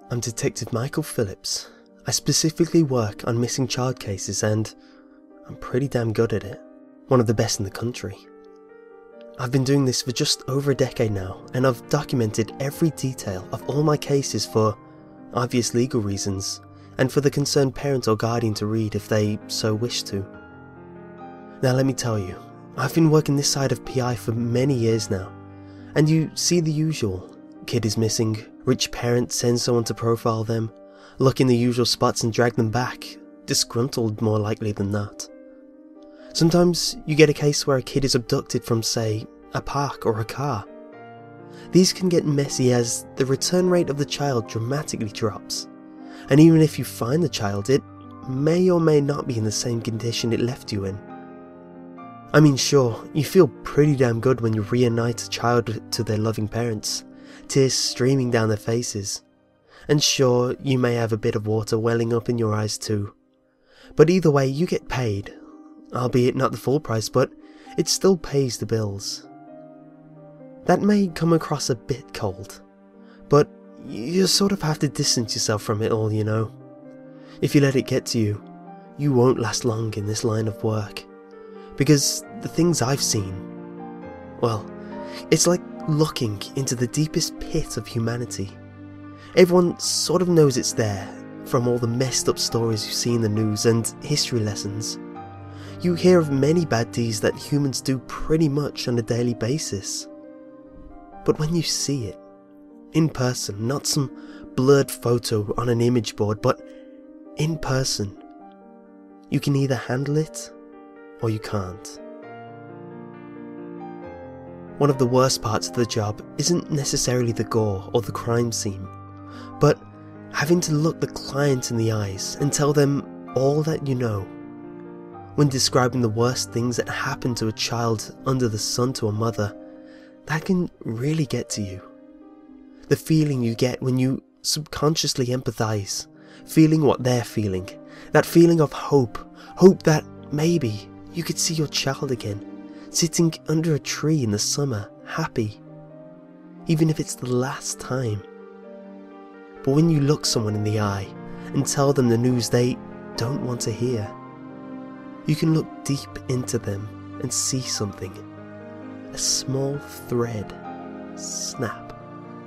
I'm Detective Michael Phillips. I specifically work on missing child cases and I'm pretty damn good at it. One of the best in the country. I've been doing this for just over a decade now, and I've documented every detail of all my cases for obvious legal reasons, and for the concerned parent or guardian to read if they so wish to. Now let me tell you, I've been working this side of PI for many years now, and you see the usual. Kid is missing, rich parent sends someone to profile them, look in the usual spots and drag them back, disgruntled more likely than not. Sometimes you get a case where a kid is abducted from, say, a park or a car. These can get messy as the return rate of the child dramatically drops, and even if you find the child, it may or may not be in the same condition it left you in. I mean, sure, you feel pretty damn good when you reunite a child to their loving parents, tears streaming down their faces, and sure, you may have a bit of water welling up in your eyes too, but either way you get paid. Albeit not the full price, but it still pays the bills. That may come across a bit cold, but you sort of have to distance yourself from it all, you know. If you let it get to you, you won't last long in this line of work. Because the things I've seen, well, it's like looking into the deepest pit of humanity. Everyone sort of knows it's there, from all the messed up stories you see in the news and history lessons. You hear of many bad deeds that humans do pretty much on a daily basis. But when you see it, in person, not some blurred photo on an image board, but in person, you can either handle it or you can't. One of the worst parts of the job isn't necessarily the gore or the crime scene, but having to look the client in the eyes and tell them all that you know. When describing the worst things that happen to a child under the sun to a mother, that can really get to you. The feeling you get when you subconsciously empathise, feeling what they're feeling, that feeling of hope that maybe you could see your child again, sitting under a tree in the summer, happy, even if it's the last time. But when you look someone in the eye and tell them the news they don't want to hear, you can look deep into them and see something. A small thread snap.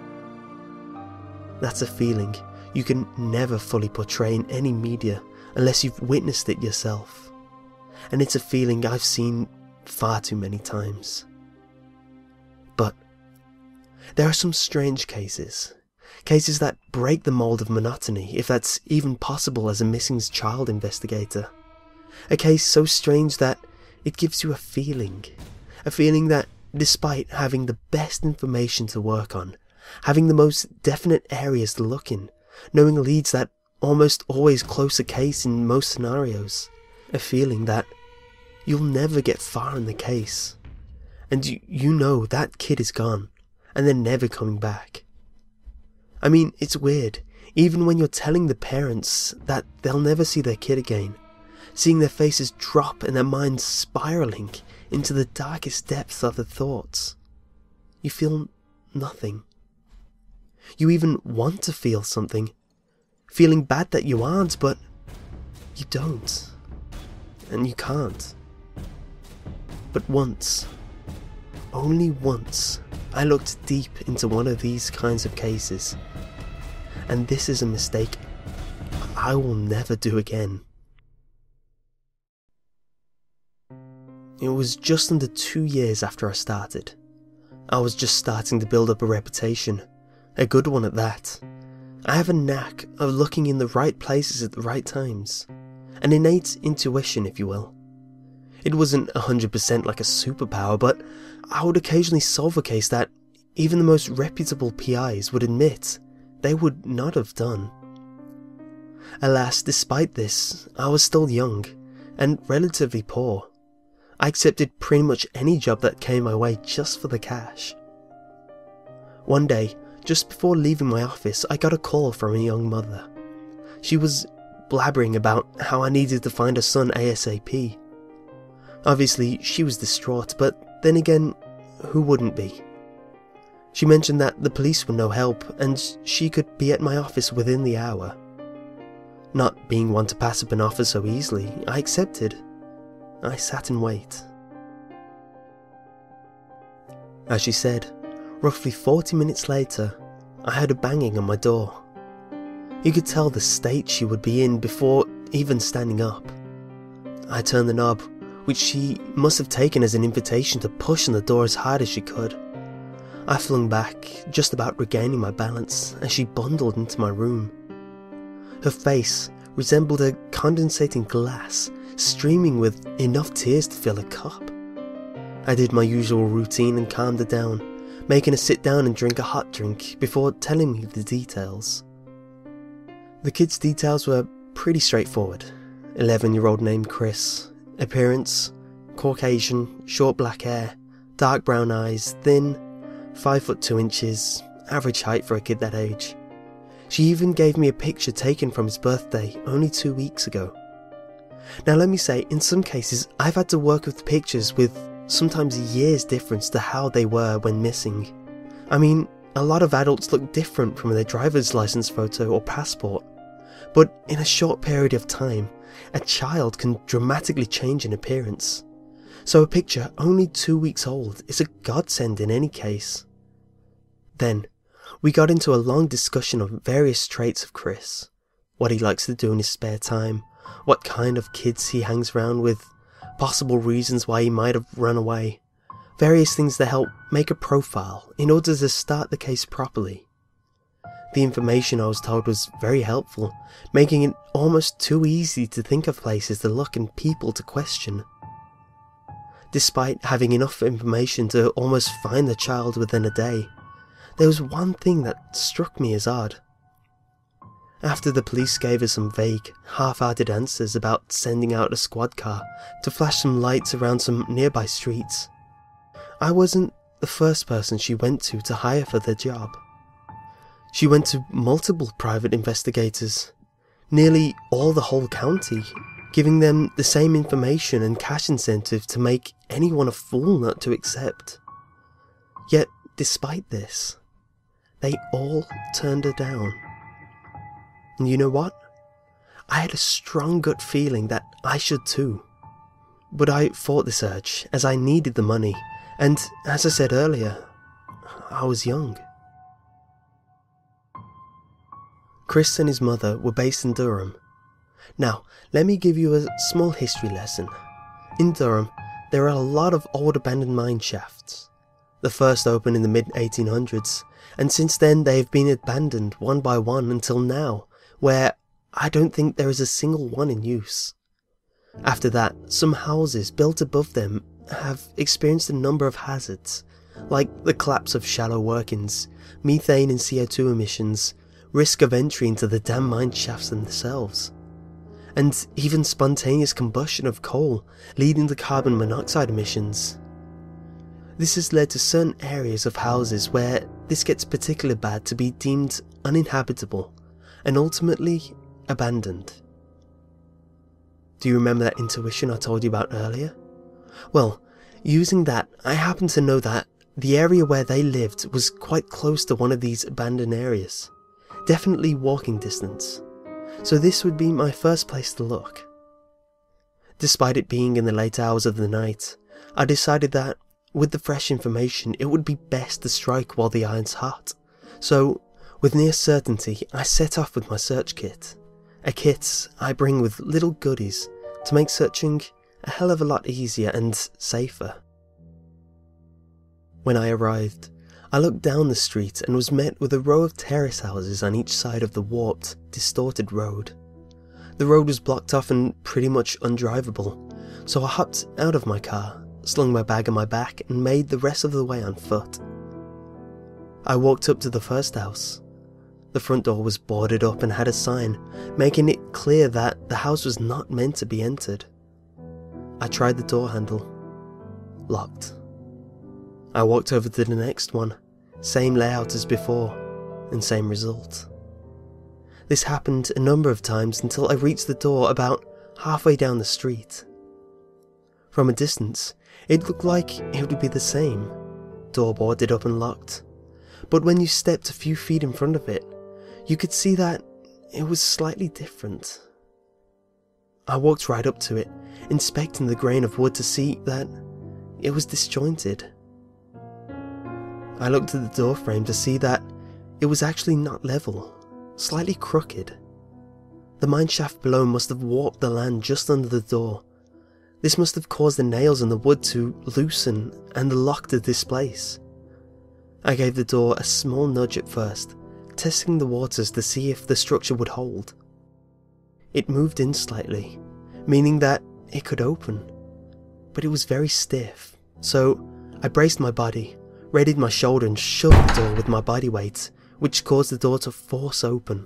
That's a feeling you can never fully portray in any media unless you've witnessed it yourself. And it's a feeling I've seen far too many times. But there are some strange cases. Cases that break the mold of monotony, if that's even possible as a missing child investigator. A case so strange that it gives you a feeling that despite having the best information to work on, having the most definite areas to look in, knowing leads that almost always close a case in most scenarios, a feeling that you'll never get far in the case, and you know that kid is gone, and they're never coming back. I mean, it's weird, even when you're telling the parents that they'll never see their kid again, seeing their faces drop and their minds spiralling into the darkest depths of their thoughts. You feel nothing. You even want to feel something, feeling bad that you aren't, but you don't, and you can't. But once, only once, I looked deep into one of these kinds of cases, and this is a mistake I will never do again. It was just under 2 years after I started. I was just starting to build up a reputation, a good one at that. I have a knack of looking in the right places at the right times, an innate intuition, if you will. It wasn't 100% like a superpower, but I would occasionally solve a case that even the most reputable PIs would admit they would not have done. Alas, despite this, I was still young and relatively poor. I accepted pretty much any job that came my way just for the cash. One day, just before leaving my office, I got a call from a young mother. She was blabbering about how I needed to find a son ASAP. Obviously, she was distraught, but then again, who wouldn't be? She mentioned that the police were no help and she could be at my office within the hour. Not being one to pass up an offer so easily, I accepted. I sat and wait. As she said, roughly 40 minutes later, I heard a banging on my door. You could tell the state she would be in before even standing up. I turned the knob, which she must have taken as an invitation to push on the door as hard as she could. I flung back, just about regaining my balance, as she bundled into my room. Her face resembled a condensating glass, streaming with enough tears to fill a cup. I did my usual routine and calmed her down, making her sit down and drink a hot drink before telling me the details. The kid's details were pretty straightforward. 11-year-old named Chris. Appearance: Caucasian, short black hair, dark brown eyes, thin, 5 foot 2 inches, average height for a kid that age. She even gave me a picture taken from his birthday only 2 weeks ago. Now let me say, in some cases I've had to work with pictures with sometimes a year's difference to how they were when missing. I mean, a lot of adults look different from their driver's license photo or passport, but in a short period of time, a child can dramatically change in appearance. So a picture only 2 weeks old is a godsend in any case. Then, we got into a long discussion of various traits of Chris, what he likes to do in his spare time, what kind of kids he hangs around with, possible reasons why he might have run away, various things that help make a profile in order to start the case properly. The information I was told was very helpful, making it almost too easy to think of places to look and people to question. Despite having enough information to almost find the child within a day, there was one thing that struck me as odd. After the police gave us some vague, half-hearted answers about sending out a squad car to flash some lights around some nearby streets, I wasn't the first person she went to hire for the job. She went to multiple private investigators, nearly all the whole county, giving them the same information and cash incentive to make anyone a fool not to accept. Yet, despite this, they all turned her down. And you know what? I had a strong gut feeling that I should too. But I fought this urge, as I needed the money, and as I said earlier, I was young. Chris and his mother were based in Durham. Now, let me give you a small history lesson. In Durham, there are a lot of old abandoned mine shafts. The first opened in the mid-1800s, and since then they have been abandoned one by one until now, where I don't think there is a single one in use. After that, some houses built above them have experienced a number of hazards, like the collapse of shallow workings, methane and CO2 emissions, risk of entry into the damn mine shafts themselves, and even spontaneous combustion of coal leading to carbon monoxide emissions. This has led to certain areas of houses where this gets particularly bad to be deemed uninhabitable and ultimately abandoned. Do you remember that intuition I told you about earlier? Well, using that, I happen to know that the area where they lived was quite close to one of these abandoned areas. Definitely walking distance, so this would be my first place to look. Despite it being in the late hours of the night, I decided that, with the fresh information, it would be best to strike while the iron's hot. So, with near certainty, I set off with my search kit. A kit I bring with little goodies to make searching a hell of a lot easier and safer. When I arrived, I looked down the street and was met with a row of terrace houses on each side of the warped, distorted road. The road was blocked off and pretty much undrivable, so I hopped out of my car, slung my bag on my back and made the rest of the way on foot. I walked up to the first house. The front door was boarded up and had a sign, making it clear that the house was not meant to be entered. I tried the door handle. Locked. I walked over to the next one, same layout as before, and same result. This happened a number of times until I reached the door about halfway down the street. From a distance, it looked like it would be the same. Door boarded up and locked. but when you stepped a few feet in front of it, you could see that it was slightly different. I walked right up to it, inspecting the grain of wood to see that it was disjointed. I looked at the door frame to see that it was actually not level, slightly crooked. The mine shaft below must have warped the land just under the door. This must have caused the nails in the wood to loosen and the lock to displace. I gave the door a small nudge at first, testing the waters to see if the structure would hold. It moved in slightly, meaning that it could open, but it was very stiff, so I braced my body, readied my shoulder and shoved the door with my body weight, which caused the door to force open.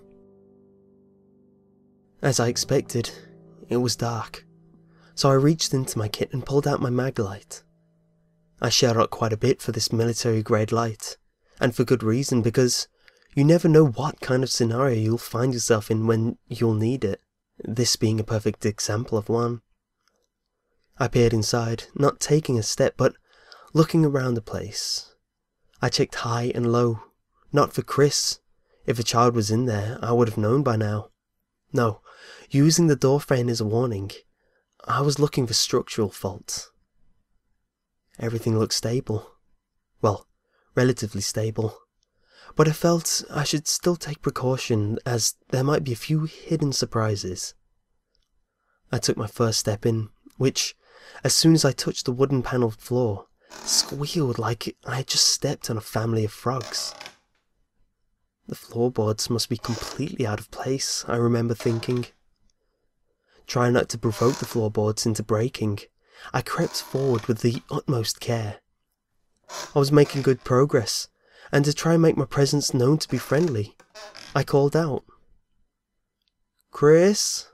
As I expected, it was dark, so I reached into my kit and pulled out my mag light. I shelled out quite a bit for this military-grade light, and for good reason, because you never know what kind of scenario you'll find yourself in when you'll need it, this being a perfect example of one. I peered inside, not taking a step, but looking around the place. I checked high and low, not for Chris. If a child was in there, I would have known by now. No, using the door frame as a warning, I was looking for structural faults. Everything looked stable. Well, relatively stable. But I felt I should still take precaution, as there might be a few hidden surprises. I took my first step in, which, as soon as I touched the wooden panelled floor, squealed like I had just stepped on a family of frogs. The floorboards must be completely out of place, I remember thinking. Trying not to provoke the floorboards into breaking, I crept forward with the utmost care. I was making good progress, and to try and make my presence known to be friendly, I called out, "Chris?"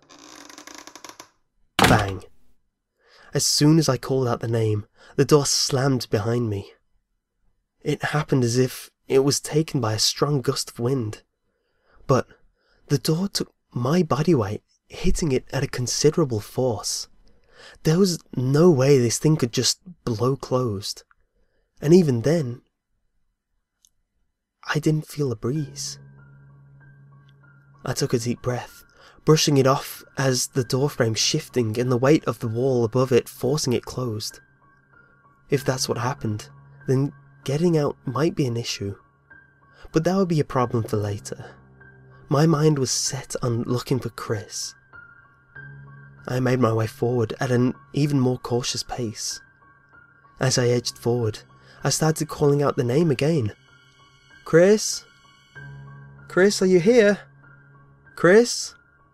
Bang! As soon as I called out the name, the door slammed behind me. It happened as if it was taken by a strong gust of wind, but the door took my body weight, hitting it at a considerable force. There was no way this thing could just blow closed, and even then, I didn't feel a breeze. I took a deep breath, brushing it off as the doorframe shifting and the weight of the wall above it forcing it closed. If that's what happened, then getting out might be an issue, but that would be a problem for later. My mind was set on looking for Chris. I made my way forward at an even more cautious pace. As I edged forward, I started calling out the name again. "Chris? Chris, are you here? Chris?"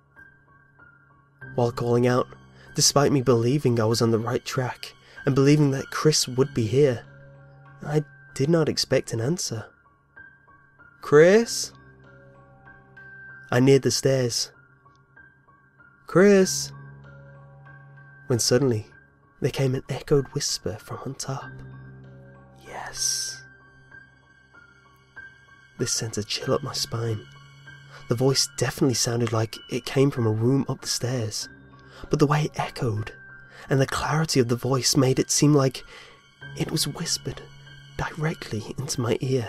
While calling out, despite me believing I was on the right track and believing that Chris would be here, I did not expect an answer. "Chris?" I neared the stairs. "Chris?" When suddenly, there came an echoed whisper from on top. "Yes." This sent a chill up my spine. The voice definitely sounded like it came from a room up the stairs, but the way it echoed and the clarity of the voice made it seem like it was whispered directly into my ear.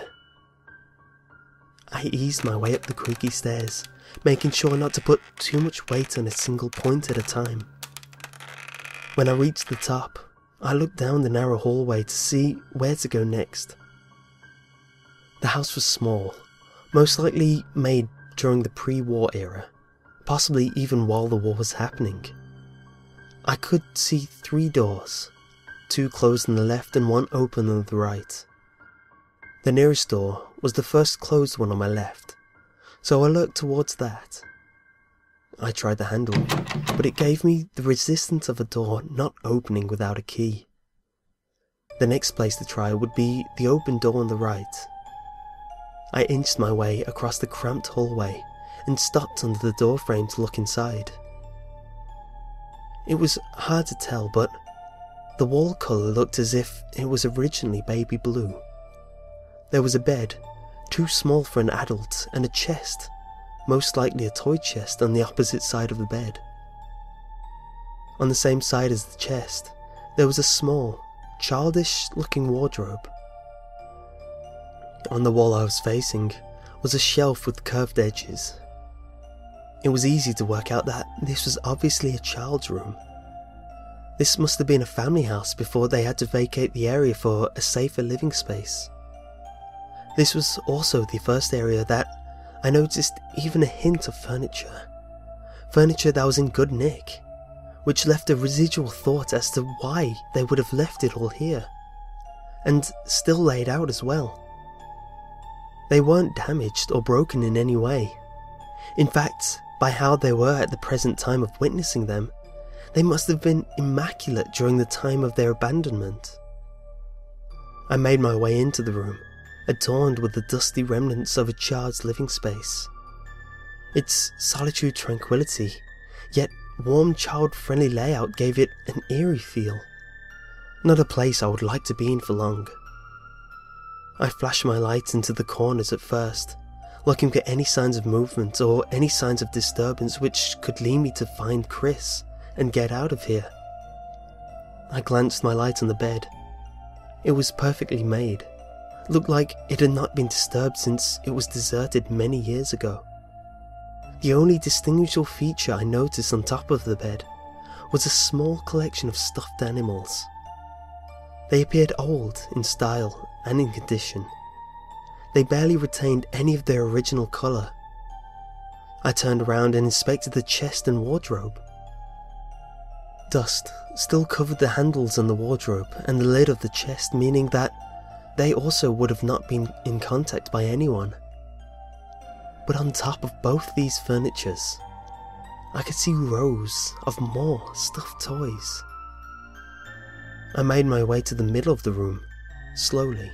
I eased my way up the creaky stairs, making sure not to put too much weight on a single point at a time. When I reached the top, I looked down the narrow hallway to see where to go next. The house was small, most likely made during the pre-war era, possibly even while the war was happening. I could see 3 doors, 2 closed on the left and 1 open on the right. The nearest door was the first closed one on my left, so I looked towards that. I tried the handle, but it gave me the resistance of a door not opening without a key. The next place to try would be the open door on the right. I inched my way across the cramped hallway and stopped under the doorframe to look inside. It was hard to tell, but the wall colour looked as if it was originally baby blue. There was a bed, too small for an adult, and a chest, most likely a toy chest, on the opposite side of the bed. On the same side as the chest, there was a small, childish-looking wardrobe. on the wall I was facing, was a shelf with curved edges. It was easy to work out that this was obviously a child's room. This must have been a family house before they had to vacate the area for a safer living space. This was also the first area that I noticed even a hint of furniture. Furniture that was in good nick, which left a residual thought as to why they would have left it all here, and still laid out as well. They weren't damaged or broken in any way. In fact, by how they were at the present time of witnessing them, they must have been immaculate during the time of their abandonment. I made my way into the room, adorned with the dusty remnants of a child's living space. Its solitude tranquility, yet warm child-friendly layout gave it an eerie feel. Not a place I would like to be in for long. I flashed my light into the corners at first, looking for any signs of movement or any signs of disturbance which could lead me to find Chris and get out of here. I glanced my light on the bed. It was perfectly made. Looked like it had not been disturbed since it was deserted many years ago. The only distinguishable feature I noticed on top of the bed was a small collection of stuffed animals. They appeared old in style and in condition. They barely retained any of their original colour. I turned around and inspected the chest and wardrobe. Dust still covered the handles on the wardrobe and the lid of the chest, meaning that they also would have not been in contact by anyone. But on top of both these furnitures, I could see rows of more stuffed toys. I made my way to the middle of the room, slowly.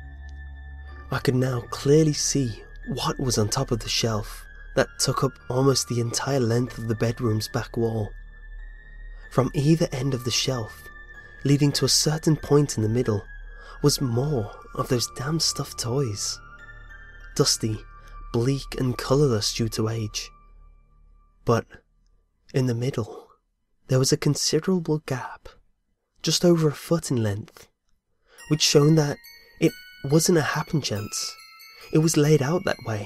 I could now clearly see what was on top of the shelf that took up almost the entire length of the bedroom's back wall. From either end of the shelf, leading to a certain point in the middle, was more of those damn stuffed toys. Dusty, bleak and colourless due to age. But in the middle, there was a considerable gap, just over a foot in length, which showed that it wasn't a happen chance. It was laid out that way.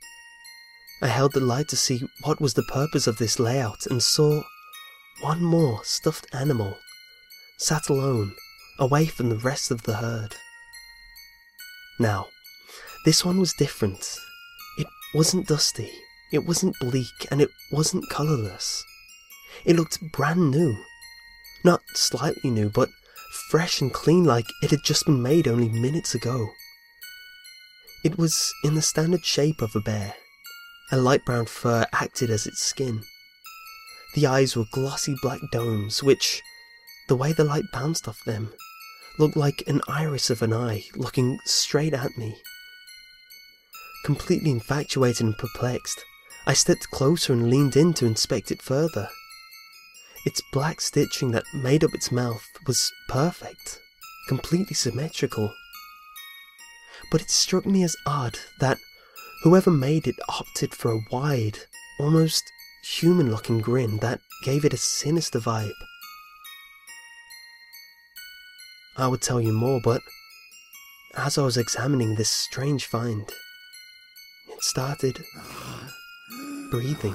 I held the light to see what was the purpose of this layout and saw one more stuffed animal, sat alone, away from the rest of the herd. Now, this one was different. It wasn't dusty, it wasn't bleak, and it wasn't colourless. It looked brand new. Not slightly new, but fresh and clean, like it had just been made only minutes ago. It was in the standard shape of a bear. A light brown fur acted as its skin. The eyes were glossy black domes, which, the way the light bounced off them, looked like an iris of an eye looking straight at me. Completely infatuated and perplexed, I stepped closer and leaned in to inspect it further. Its black stitching that made up its mouth was perfect, completely symmetrical. But it struck me as odd that whoever made it opted for a wide, almost human-looking grin that gave it a sinister vibe. I would tell you more, but as I was examining this strange find, it started breathing.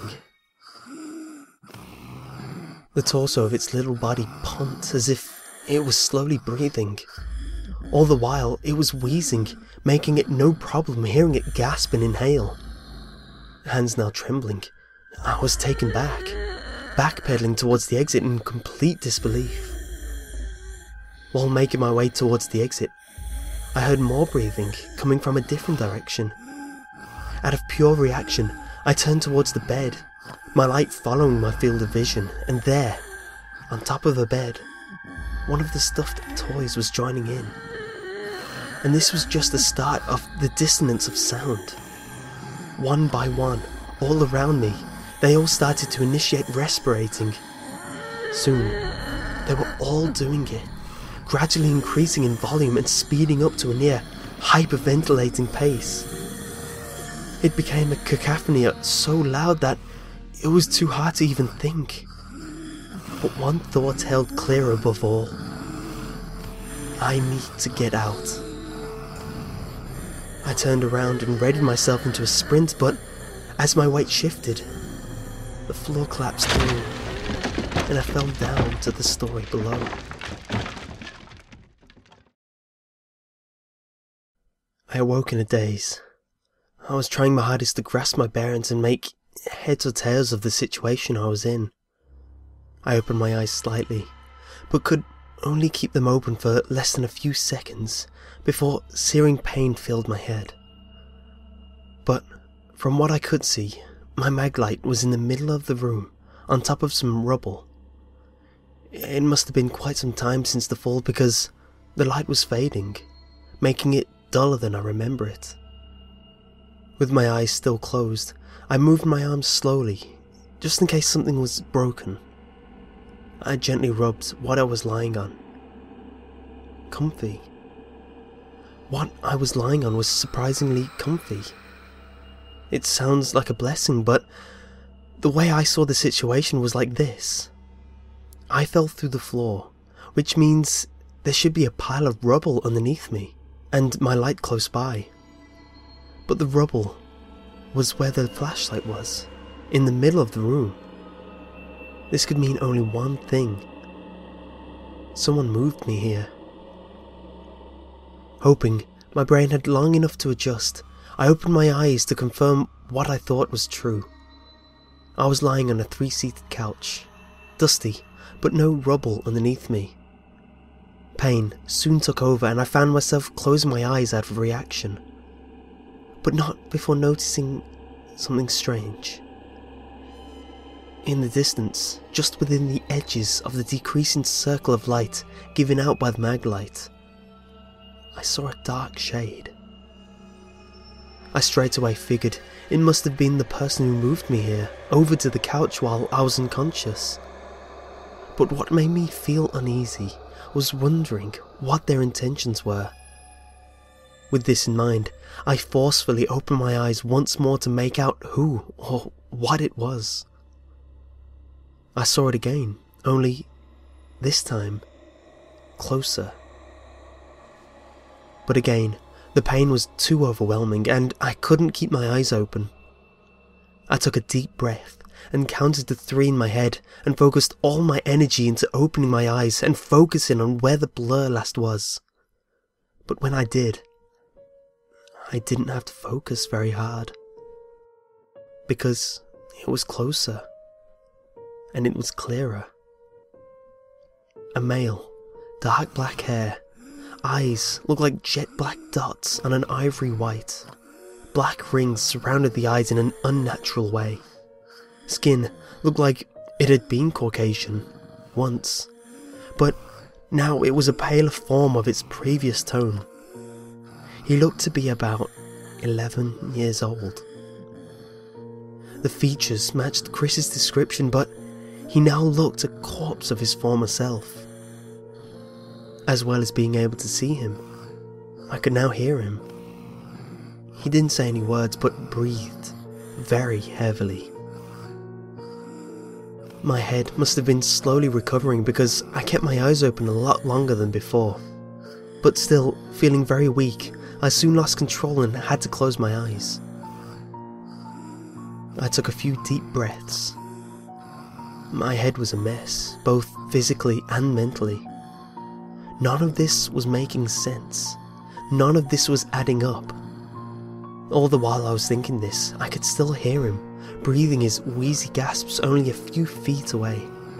The torso of its little body pumped as if it was slowly breathing. All the while, it was wheezing, making it no problem hearing it gasp and inhale. Hands now trembling, I was taken back, backpedaling towards the exit in complete disbelief. While making my way towards the exit, I heard more breathing coming from a different direction. Out of pure reaction, I turned towards the bed, my light following my field of vision, and there, on top of the bed, one of the stuffed toys was joining in. And this was just the start of the dissonance of sound. One by one, all around me, they all started to initiate respirating. Soon, they were all doing it, gradually increasing in volume and speeding up to a near hyperventilating pace. It became a cacophony so loud that it was too hard to even think. But one thought held clear above all. I need to get out. I turned around and readied myself into a sprint, but as my weight shifted, the floor collapsed through, and I fell down to the story below. I awoke in a daze. I was trying my hardest to grasp my bearings and make heads or tails of the situation I was in. I opened my eyes slightly, but could only keep them open for less than a few seconds before searing pain filled my head. But from what I could see, my maglite was in the middle of the room, on top of some rubble. It must have been quite some time since the fall because the light was fading, making it duller than I remember it. With my eyes still closed, I moved my arms slowly, just in case something was broken. I gently rubbed what I was lying on. Comfy. What I was lying on was surprisingly comfy. It sounds like a blessing, but the way I saw the situation was like this. I fell through the floor, which means there should be a pile of rubble underneath me, and my light close by. But the rubble was where the flashlight was, in the middle of the room. This could mean only one thing. Someone moved me here. Hoping my brain had long enough to adjust, I opened my eyes to confirm what I thought was true. I was lying on a 3-seated couch, dusty, but no rubble underneath me. Pain soon took over and I found myself closing my eyes out of reaction. But not before noticing something strange. In the distance, just within the edges of the decreasing circle of light given out by the maglite, I saw a dark shade. I straight away figured it must have been the person who moved me here over to the couch while I was unconscious. But what made me feel uneasy was wondering what their intentions were. With this in mind, I forcefully opened my eyes once more to make out who or what it was. I saw it again, only this time closer. But again, the pain was too overwhelming and I couldn't keep my eyes open. I took a deep breath and counted to 3 in my head and focused all my energy into opening my eyes and focusing on where the blur last was. But when I did, I didn't have to focus very hard, because it was closer, and it was clearer. A male, dark black hair, eyes looked like jet black dots on an ivory white. Black rings surrounded the eyes in an unnatural way. Skin looked like it had been Caucasian once, but now it was a paler form of its previous tone. He looked to be about 11 years old. The features matched Chris's description, but he now looked a corpse of his former self. As well as being able to see him, I could now hear him. He didn't say any words, but breathed very heavily. My head must have been slowly recovering because I kept my eyes open a lot longer than before. But still, feeling very weak, I soon lost control and had to close my eyes. I took a few deep breaths. My head was a mess, both physically and mentally. None of this was making sense. None of this was adding up. All the while I was thinking this, I could still hear him, breathing his wheezy gasps only a few feet away.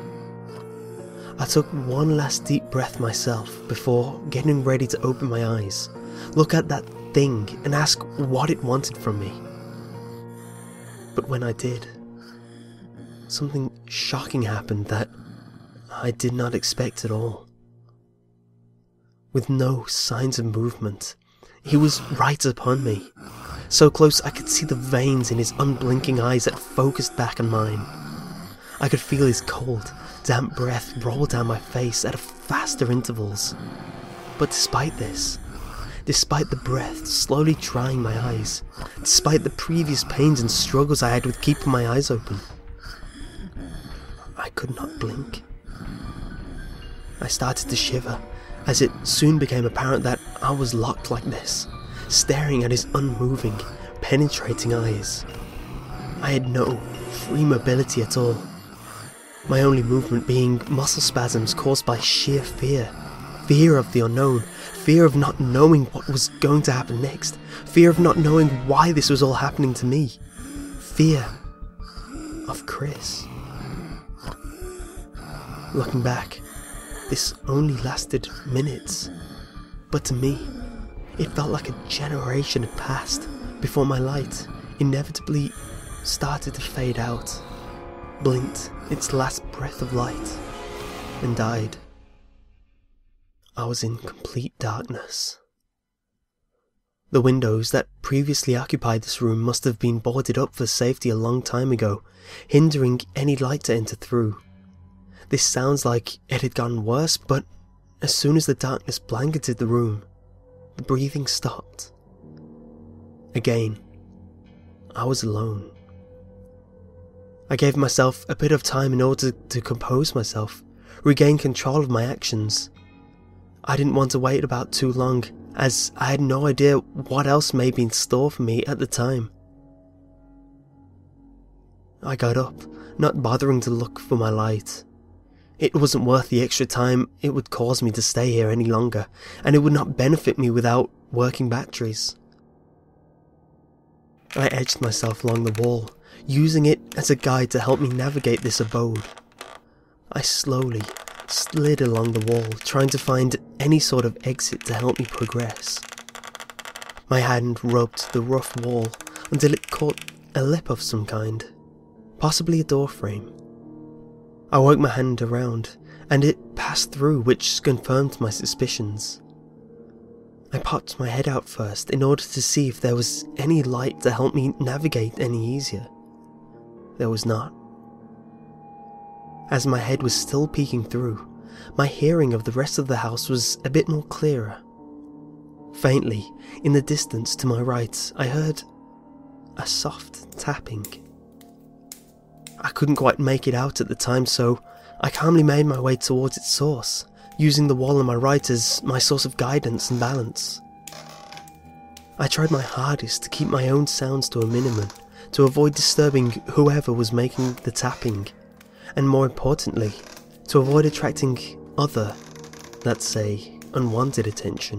I took one last deep breath myself before getting ready to open my eyes, look at that thing and ask what it wanted from me. But when I did, something shocking happened that I did not expect at all. With no signs of movement, he was right upon me, so close I could see the veins in his unblinking eyes that focused back on mine. I could feel his cold, damp breath roll down my face at faster intervals. But despite this, despite the breath slowly drying my eyes, despite the previous pains and struggles I had with keeping my eyes open, I could not blink. I started to shiver, as it soon became apparent that I was locked like this, staring at his unmoving, penetrating eyes. I had no free mobility at all, my only movement being muscle spasms caused by sheer fear. Fear of the unknown, fear of not knowing what was going to happen next, fear of not knowing why this was all happening to me, fear of Chris. Looking back, this only lasted minutes, but to me, it felt like a generation had passed before my light inevitably started to fade out, blinked its last breath of light, and died. I was in complete darkness. The windows that previously occupied this room must have been boarded up for safety a long time ago, hindering any light to enter through. This sounds like it had gotten worse, but as soon as the darkness blanketed the room, the breathing stopped. Again, I was alone. I gave myself a bit of time in order to compose myself, regain control of my actions. I didn't want to wait about too long, as I had no idea what else may be in store for me at the time. I got up, not bothering to look for my light. It wasn't worth the extra time it would cause me to stay here any longer, and it would not benefit me without working batteries. I edged myself along the wall, using it as a guide to help me navigate this abode. I slowly slid along the wall, trying to find any sort of exit to help me progress. My hand rubbed the rough wall until it caught a lip of some kind, possibly a door frame. I worked my hand around, and it passed through, which confirmed my suspicions. I popped my head out first in order to see if there was any light to help me navigate any easier. There was not. As my head was still peeking through, my hearing of the rest of the house was a bit more clearer. Faintly, in the distance to my right, I heard a soft tapping. I couldn't quite make it out at the time, so I calmly made my way towards its source, using the wall on my right as my source of guidance and balance. I tried my hardest to keep my own sounds to a minimum, to avoid disturbing whoever was making the tapping, and more importantly, to avoid attracting other, let's say, unwanted attention.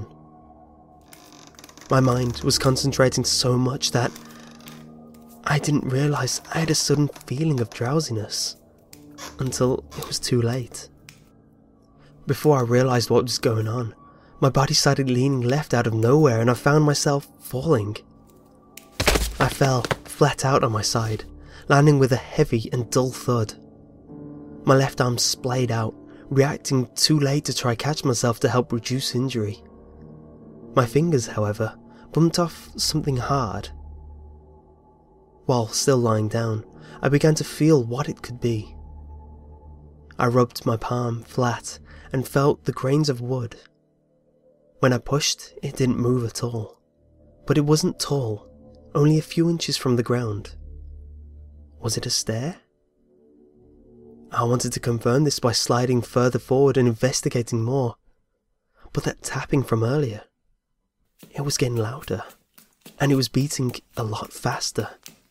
My mind was concentrating so much that I didn't realise I had a sudden feeling of drowsiness, until it was too late. Before I realised what was going on, my body started leaning left out of nowhere and I found myself falling. I fell flat out on my side, landing with a heavy and dull thud. My left arm splayed out, reacting too late to try catch myself to help reduce injury. My fingers, however, bumped off something hard. While still lying down, I began to feel what it could be. I rubbed my palm flat and felt the grains of wood. When I pushed, it didn't move at all. But it wasn't tall, only a few inches from the ground. Was it a stair? I wanted to confirm this by sliding further forward and investigating more. But that tapping from earlier, it was getting louder, and it was beating a lot faster.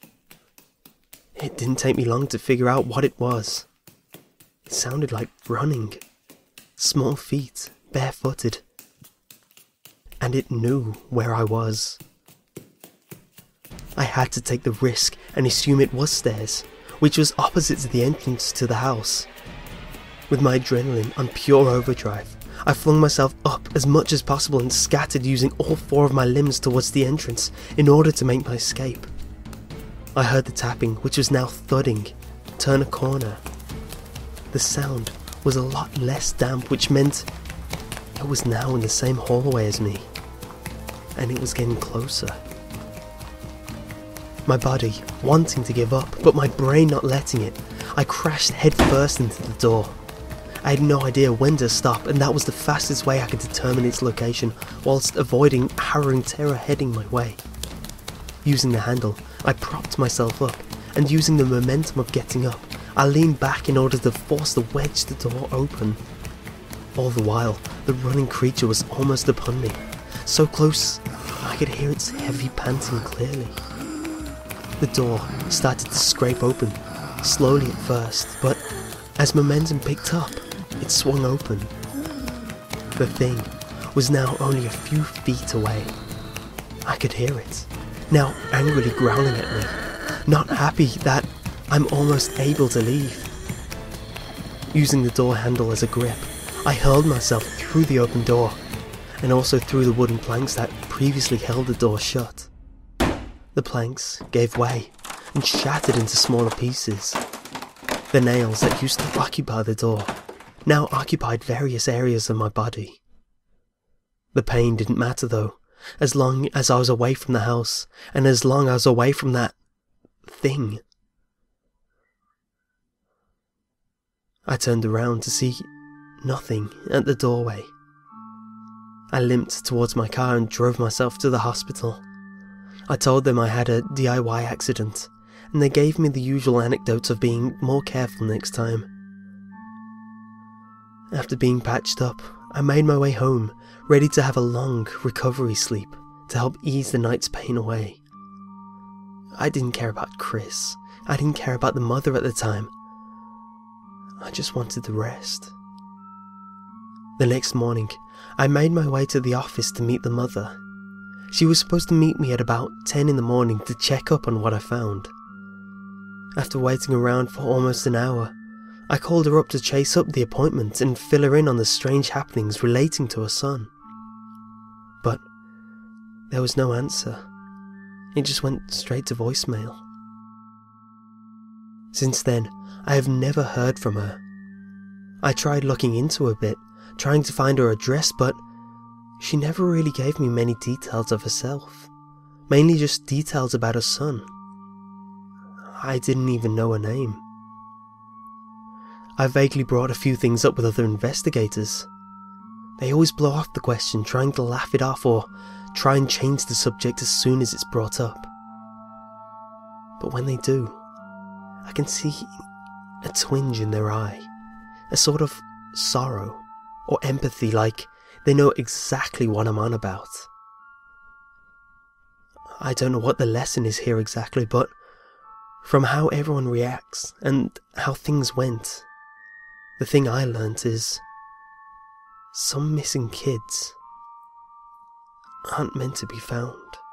It didn't take me long to figure out what it was. It sounded like running. Small feet, barefooted. And it knew where I was. I had to take the risk and assume it was stairs, which was opposite to the entrance to the house. With my adrenaline on pure overdrive, I flung myself up as much as possible and scattered using all four of my limbs towards the entrance in order to make my escape. I heard the tapping, which was now thudding, turn a corner. The sound was a lot less damp, which meant it was now in the same hallway as me, and it was getting closer. My body wanting to give up, but my brain not letting it, I crashed headfirst into the door. I had no idea when to stop, and that was the fastest way I could determine its location, whilst avoiding harrowing terror heading my way. Using the handle, I propped myself up, and using the momentum of getting up, I leaned back in order to force the wedge the door open. All the while, the running creature was almost upon me, so close I I could hear its heavy panting clearly. The door started to scrape open, slowly at first, but as momentum picked up, it swung open. The thing was now only a few feet away. I could hear it, now angrily growling at me, not happy that I'm almost able to leave. Using the door handle as a grip, I hurled myself through the open door, and also through the wooden planks that previously held the door shut. The planks gave way and shattered into smaller pieces. The nails that used to occupy the door now occupied various areas of my body. The pain didn't matter though, as long as I was away from the house, and as long as I was away from that thing. I turned around to see nothing at the doorway. I limped towards my car and drove myself to the hospital. I told them I had a DIY accident, and they gave me the usual anecdotes of being more careful next time. After being patched up, I made my way home, ready to have a long recovery sleep to help ease the night's pain away. I didn't care about Chris. I didn't care about the mother at the time. I just wanted the rest. The next morning, I made my way to the office to meet the mother. She was supposed to meet me at about 10 in the morning to check up on what I found. After waiting around for almost an hour, I called her up to chase up the appointment and fill her in on the strange happenings relating to her son. But there was no answer. It just went straight to voicemail. Since then, I have never heard from her. I tried looking into her a bit, trying to find her address, but she never really gave me many details of herself, mainly just details about her son. I didn't even know her name. I vaguely brought a few things up with other investigators. They always blow off the question, trying to laugh it off or try and change the subject as soon as it's brought up. But when they do, I can see a twinge in their eye, a sort of sorrow or empathy, like they know exactly what I'm on about. I don't know what the lesson is here exactly, but from how everyone reacts and how things went, the thing I learnt is some missing kids aren't meant to be found.